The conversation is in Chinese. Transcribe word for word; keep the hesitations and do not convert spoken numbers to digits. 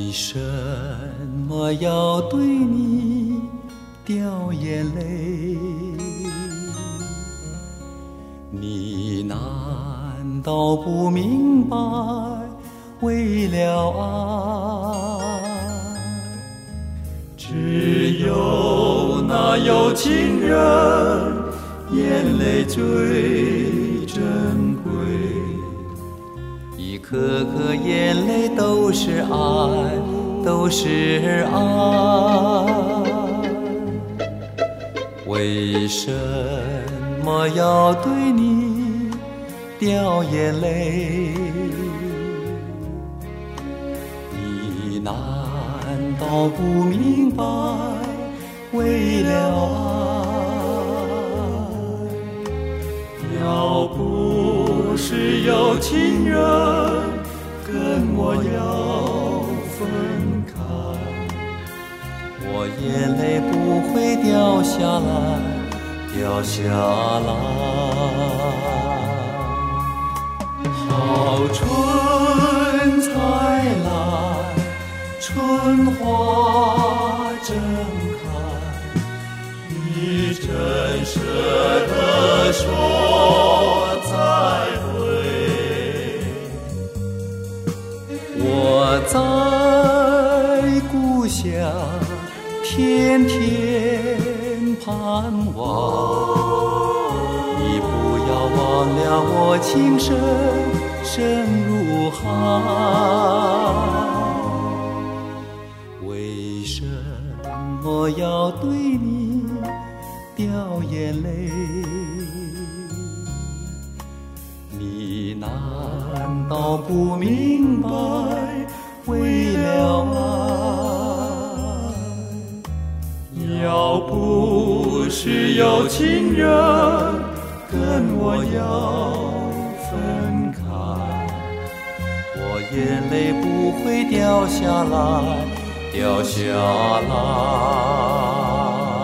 为什么要对你掉眼泪？你难道不明白，为了爱，只有那有情人眼泪最珍贵，一颗颗眼泪都是爱，都是爱。为什么要对你掉眼泪？你难道不明白，为了爱，要不是有情人跟我要分开，我眼泪不会掉下来，掉下来。好春才来，春花正开，你真舍得说再会？我在故乡天天盼望，你不要忘了我情深深如海。为什么要对你掉眼泪？你难道不明白，为了爱，要不是有情人跟我要分开，我眼泪不会掉下来，掉下来。